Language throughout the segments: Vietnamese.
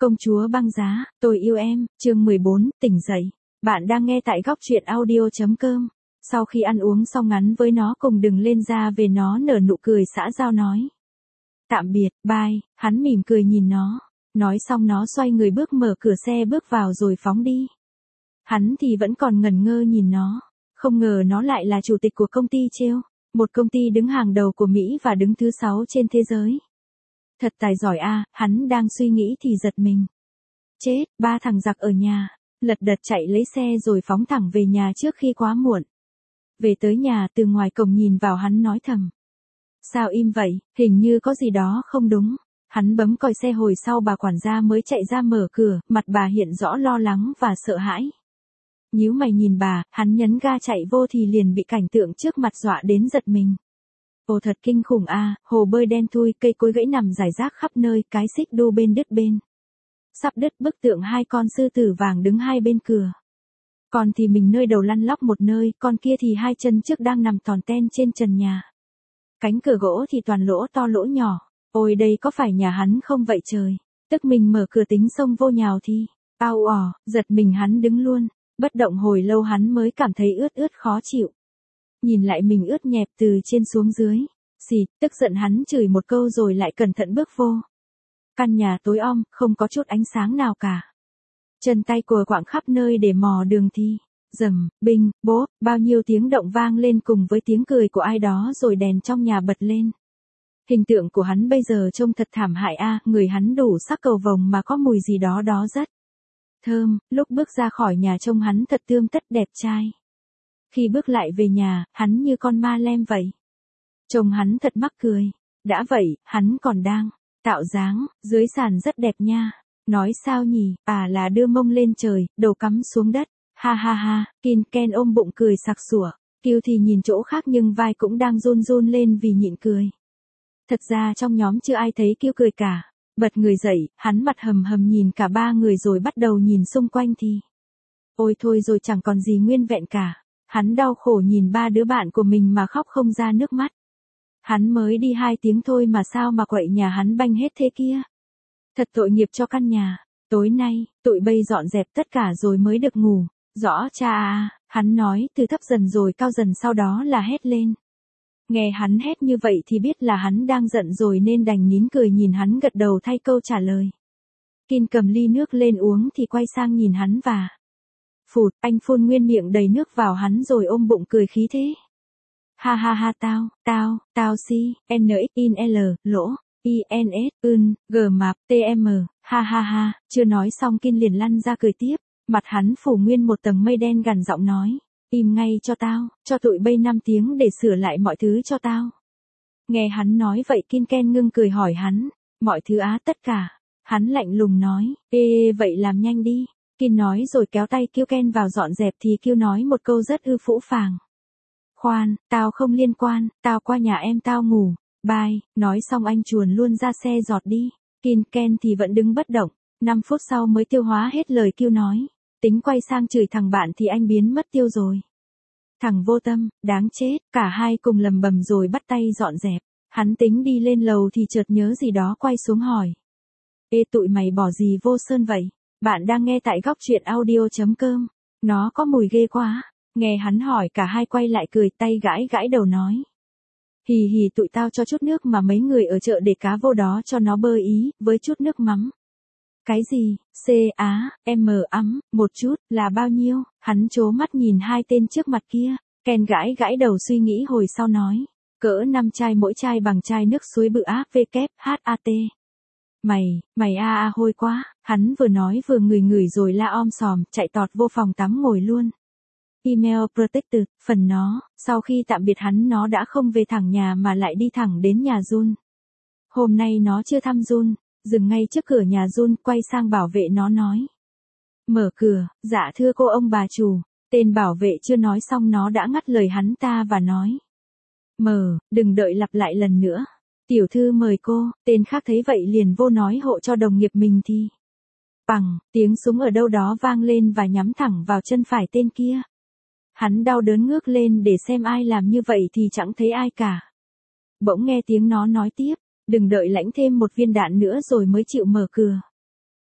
Công chúa băng giá, tôi yêu em, chương 14, tỉnh dậy. Bạn đang nghe tại góc truyện audio.com. Sau khi ăn uống xong ngắn với nó cùng đừng lên ra về nó nở nụ cười xã giao nói. Tạm biệt, bye, hắn mỉm cười nhìn nó. Nói xong nó xoay người bước mở cửa xe bước vào rồi phóng đi. Hắn thì vẫn còn ngẩn ngơ nhìn nó. Không ngờ nó lại là chủ tịch của công ty Treo, một công ty đứng hàng đầu của Mỹ và đứng thứ 6 trên thế giới. Thật tài giỏi a, hắn đang suy nghĩ thì giật mình. Chết, ba thằng giặc ở nhà, lật đật chạy lấy xe rồi phóng thẳng về nhà trước khi quá muộn. Về tới nhà từ ngoài cổng nhìn vào hắn nói thầm. Sao im vậy, hình như có gì đó không đúng. Hắn bấm còi xe hồi sau bà quản gia mới chạy ra mở cửa, mặt bà hiện rõ lo lắng và sợ hãi. Nhíu mày nhìn bà, hắn nhấn ga chạy vô thì liền bị cảnh tượng trước mặt dọa đến giật mình. Ồ thật kinh khủng a, hồ bơi đen thui, cây cối gãy nằm rải rác khắp nơi, cái xích đu bên đứt bên. Sắp đứt bức tượng hai con sư tử vàng đứng hai bên cửa. Còn thì mình nơi đầu lăn lóc một nơi, con kia thì hai chân trước đang nằm thòn ten trên trần nhà. Cánh cửa gỗ thì toàn lỗ to lỗ nhỏ. Ôi đây có phải nhà hắn không vậy trời? Tức mình mở cửa tính xông vô nhào thì. Ao giật mình hắn đứng luôn. Bất động hồi lâu hắn mới cảm thấy ướt ướt khó chịu. Nhìn lại mình ướt nhẹp từ trên xuống dưới. Xịt, tức giận hắn chửi một câu rồi lại cẩn thận bước vô. Căn nhà tối om, không có chút ánh sáng nào cả. Chân tay cùa quạng khắp nơi để mò đường thì. Rầm, binh, bốp, bao nhiêu tiếng động vang lên cùng với tiếng cười của ai đó rồi đèn trong nhà bật lên. Hình tượng của hắn bây giờ trông thật thảm hại a, người hắn đủ sắc cầu vồng mà có mùi gì đó rất thơm, lúc bước ra khỏi nhà trông hắn thật tươm tất đẹp trai. Khi bước lại về nhà, hắn như con ma lem vậy. Trông hắn thật mắc cười. Đã vậy, hắn còn đang tạo dáng, dưới sàn rất đẹp nha. Nói sao nhỉ, là đưa mông lên trời, đầu cắm xuống đất. Ha ha ha, Ken ôm bụng cười sặc sủa. Kiều thì nhìn chỗ khác nhưng vai cũng đang run run lên vì nhịn cười. Thật ra trong nhóm chưa ai thấy Kiều cười cả. Bật người dậy, hắn mặt hầm hầm nhìn cả ba người rồi bắt đầu nhìn xung quanh thì. Ôi thôi rồi chẳng còn gì nguyên vẹn cả. Hắn đau khổ nhìn ba đứa bạn của mình mà khóc không ra nước mắt. Hắn mới đi 2 tiếng thôi mà sao mà quậy nhà hắn banh hết thế kia. Thật tội nghiệp cho căn nhà. Tối nay, tụi bây dọn dẹp tất cả rồi mới được ngủ. Rõ cha à, hắn nói từ thấp dần rồi cao dần sau đó là hét lên. Nghe hắn hét như vậy thì biết là hắn đang giận rồi nên đành nín cười nhìn hắn gật đầu thay câu trả lời. Kin cầm ly nước lên uống thì quay sang nhìn hắn và. Phụt, anh phun nguyên miệng đầy nước vào hắn rồi ôm bụng cười khí thế. Ha ha ha tao si, n-x-in-l, lỗ, i-n-s, g mạp, t-m, ha ha ha, chưa nói xong Kin liền lăn ra cười tiếp, mặt hắn phủ nguyên một tầng mây đen gằn giọng nói, im ngay cho tao, cho tụi bây 5 tiếng để sửa lại mọi thứ cho tao. Nghe hắn nói vậy Ken ngưng cười hỏi hắn, mọi thứ á tất cả, hắn lạnh lùng nói, vậy làm nhanh đi. Kin nói rồi kéo tay Ken vào dọn dẹp thì Kiều nói một câu rất phũ phàng. Khoan, tao không liên quan, tao qua nhà em tao ngủ, bye, nói xong anh chuồn luôn ra xe giọt đi. Ken thì vẫn đứng bất động, 5 phút sau mới tiêu hóa hết lời Kiều nói, tính quay sang chửi thằng bạn thì anh biến mất tiêu rồi. Thằng vô tâm, đáng chết, cả hai cùng lầm bầm rồi bắt tay dọn dẹp, hắn tính đi lên lầu thì chợt nhớ gì đó quay xuống hỏi. Ê tụi mày bỏ gì vô sơn vậy? Bạn đang nghe tại góc truyện audio.com. Nó có mùi ghê quá. Nghe hắn hỏi cả hai quay lại cười tay gãi đầu nói. Hì hì tụi tao cho chút nước mà mấy người ở chợ để cá vô đó cho nó bơ ý, với chút nước mắm. Cái gì, một chút, là bao nhiêu? Hắn trố mắt nhìn hai tên trước mặt kia. Ken gãi đầu suy nghĩ hồi sau nói. Cỡ 5 chai mỗi chai bằng chai nước suối bự AVKHAT. Mày hôi quá, hắn vừa nói vừa ngửi rồi la om sòm, chạy tọt vô phòng tắm ngồi luôn. Email protected, phần nó, sau khi tạm biệt hắn nó đã không về thẳng nhà mà lại đi thẳng đến nhà Jun. Hôm nay nó chưa thăm Jun, dừng ngay trước cửa nhà Jun, quay sang bảo vệ nó nói. Mở cửa, dạ thưa cô ông bà chủ, tên bảo vệ chưa nói xong nó đã ngắt lời hắn ta và nói. Đừng đợi lặp lại lần nữa. Tiểu thư mời cô, tên khác thấy vậy liền vô nói hộ cho đồng nghiệp mình thì. Bằng, tiếng súng ở đâu đó vang lên và nhắm thẳng vào chân phải tên kia. Hắn đau đớn ngước lên để xem ai làm như vậy thì chẳng thấy ai cả. Bỗng nghe tiếng nó nói tiếp, đừng đợi lãnh thêm một viên đạn nữa rồi mới chịu mở cửa.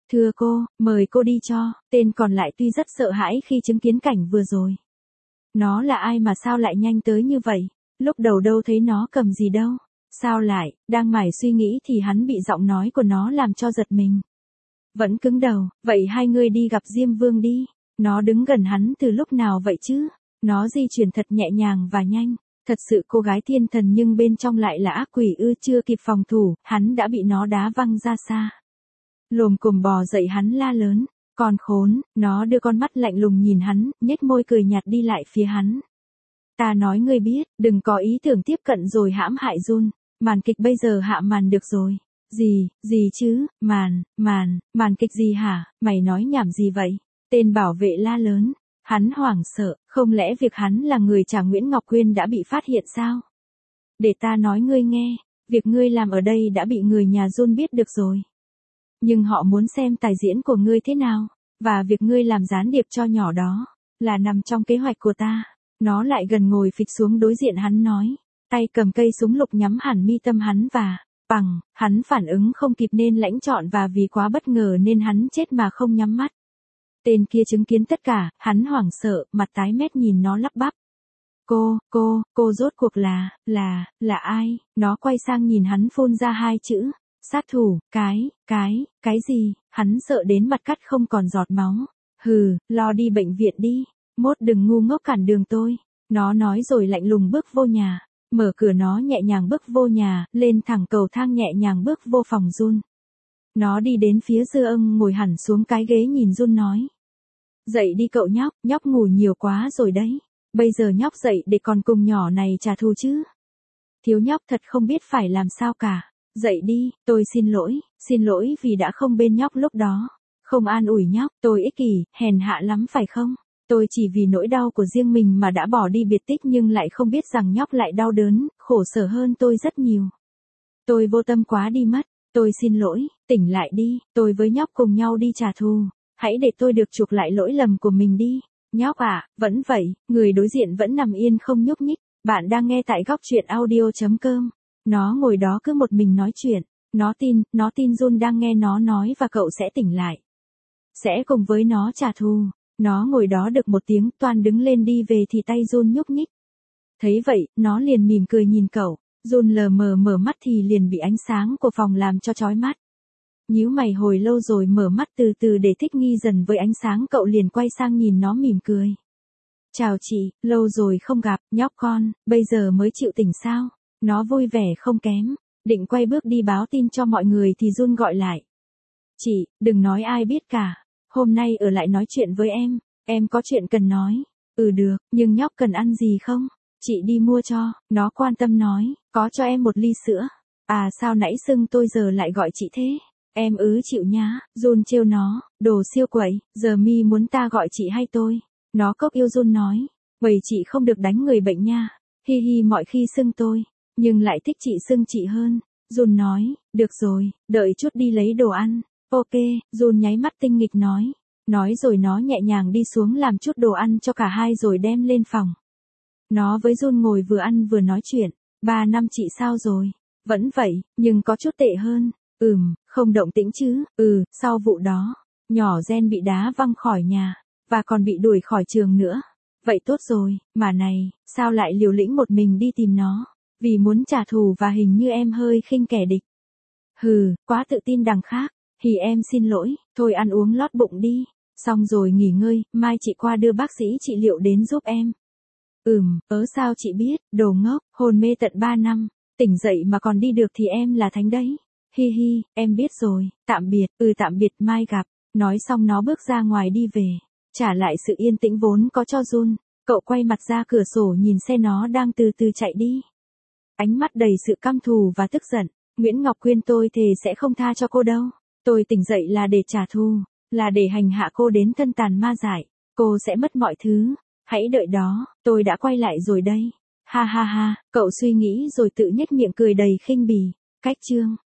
Thưa cô, mời cô đi cho. Tên còn lại tuy rất sợ hãi khi chứng kiến cảnh vừa rồi. Nó là ai mà sao lại nhanh tới như vậy? Lúc đầu đâu thấy nó cầm gì đâu. Sao lại, đang mải suy nghĩ thì hắn bị giọng nói của nó làm cho giật mình. Vẫn cứng đầu, vậy hai người đi gặp Diêm Vương đi. Nó đứng gần hắn từ lúc nào vậy chứ? Nó di chuyển thật nhẹ nhàng và nhanh. Thật sự cô gái thiên thần nhưng bên trong lại là ác quỷ ư, chưa kịp phòng thủ, hắn đã bị nó đá văng ra xa. Lồm cồm bò dậy hắn la lớn. Con khốn, nó đưa con mắt lạnh lùng nhìn hắn, nhếch môi cười nhạt đi lại phía hắn. Ta nói ngươi biết, đừng có ý tưởng tiếp cận rồi hãm hại Jun. Màn kịch bây giờ hạ màn được rồi. Gì chứ, màn kịch gì hả, mày nói nhảm gì vậy? Tên bảo vệ la lớn. Hắn hoảng sợ, không lẽ việc hắn là người trả Nguyễn Ngọc Quyên đã bị phát hiện sao? Để ta nói ngươi nghe, việc ngươi làm ở đây đã bị người nhà Jun biết được rồi. Nhưng họ muốn xem tài diễn của ngươi thế nào, và việc ngươi làm gián điệp cho nhỏ đó, là nằm trong kế hoạch của ta. Nó lại gần ngồi phịch xuống đối diện hắn nói, tay cầm cây súng lục nhắm hẳn mi tâm hắn và, bằng, hắn phản ứng không kịp nên lãnh trọn và vì quá bất ngờ nên hắn chết mà không nhắm mắt. Tên kia chứng kiến tất cả, hắn hoảng sợ, mặt tái mét nhìn nó lắp bắp. Cô rốt cuộc là ai? Nó quay sang nhìn hắn phun ra hai chữ. Sát thủ, cái gì? Hắn sợ đến mặt cắt không còn giọt máu. Hừ, lo đi bệnh viện đi. Mốt đừng ngu ngốc cản đường tôi. Nó nói rồi lạnh lùng bước vô nhà. Mở cửa nó nhẹ nhàng bước vô nhà, lên thẳng cầu thang nhẹ nhàng bước vô phòng Jun. Nó đi đến phía Dư Ân ngồi hẳn xuống cái ghế nhìn Jun nói. Dậy đi cậu nhóc, nhóc ngủ nhiều quá rồi đấy. Bây giờ nhóc dậy để còn cùng nhỏ này trả thù chứ. Thiếu nhóc thật không biết phải làm sao cả. Dậy đi, tôi xin lỗi vì đã không bên nhóc lúc đó. Không an ủi nhóc, tôi ích kỷ, hèn hạ lắm phải không? Tôi chỉ vì nỗi đau của riêng mình mà đã bỏ đi biệt tích nhưng lại không biết rằng nhóc lại đau đớn, khổ sở hơn tôi rất nhiều. Tôi vô tâm quá đi mất, tôi xin lỗi, tỉnh lại đi, tôi với nhóc cùng nhau đi trả thù. Hãy để tôi được chuộc lại lỗi lầm của mình đi. Nhóc à, vẫn vậy, người đối diện vẫn nằm yên không nhúc nhích. Bạn đang nghe tại góc truyện audio.com. Nó ngồi đó cứ một mình nói chuyện. Nó tin Jun đang nghe nó nói và cậu sẽ tỉnh lại. Sẽ cùng với nó trả thù. Nó ngồi đó được một tiếng toan đứng lên đi về thì tay Jun nhúc nhích. Thấy vậy, nó liền mỉm cười nhìn cậu. Jun lờ mờ mở mắt thì liền bị ánh sáng của phòng làm cho chói mắt. Nhíu mày hồi lâu rồi mở mắt từ từ để thích nghi dần với ánh sáng, cậu liền quay sang nhìn nó mỉm cười. Chào chị, lâu rồi không gặp, nhóc con, bây giờ mới chịu tỉnh sao? Nó vui vẻ không kém, định quay bước đi báo tin cho mọi người thì Jun gọi lại. Chị, đừng nói ai biết cả, hôm nay ở lại nói chuyện với em có chuyện cần nói. Ừ được, nhưng nhóc cần ăn gì không? Chị đi mua cho, nó quan tâm nói, có cho em một ly sữa. À sao nãy xưng tôi giờ lại gọi chị thế? Em chịu nhá, Jun trêu nó, đồ siêu quậy, giờ mi muốn ta gọi chị hay tôi? Nó cốc yêu Jun nói, vậy chị không được đánh người bệnh nha, hi hi mọi khi xưng tôi, nhưng lại thích chị xưng chị hơn. Jun nói, được rồi, đợi chút đi lấy đồ ăn. Ok, Jun nháy mắt tinh nghịch nói rồi nó nhẹ nhàng đi xuống làm chút đồ ăn cho cả hai rồi đem lên phòng. Nó với Jun ngồi vừa ăn vừa nói chuyện, 3 năm chị sao rồi? Vẫn vậy, nhưng có chút tệ hơn. Không động tĩnh chứ, sau vụ đó, nhỏ Gen bị đá văng khỏi nhà, và còn bị đuổi khỏi trường nữa. Vậy tốt rồi, mà này, sao lại liều lĩnh một mình đi tìm nó, vì muốn trả thù và hình như em hơi khinh kẻ địch. Hừ, quá tự tin đằng khác, thì em xin lỗi, thôi ăn uống lót bụng đi, xong rồi nghỉ ngơi, mai chị qua đưa bác sĩ trị liệu đến giúp em. Sao chị biết, đồ ngốc, hôn mê tận 3 năm, tỉnh dậy mà còn đi được thì em là thánh đấy. Hi hi, em biết rồi, tạm biệt, mai gặp. Nói xong nó bước ra ngoài đi về, trả lại sự yên tĩnh vốn có cho Jun. Cậu quay mặt ra cửa sổ nhìn xe nó đang từ từ chạy đi. Ánh mắt đầy sự căm thù và tức giận. Nguyễn Ngọc Quyên, tôi thề sẽ không tha cho cô đâu. Tôi tỉnh dậy là để trả thù, là để hành hạ cô đến thân tàn ma dại. Cô sẽ mất mọi thứ. Hãy đợi đó, tôi đã quay lại rồi đây. Ha ha ha, cậu suy nghĩ rồi tự nhếch miệng cười đầy khinh bỉ. Cách chương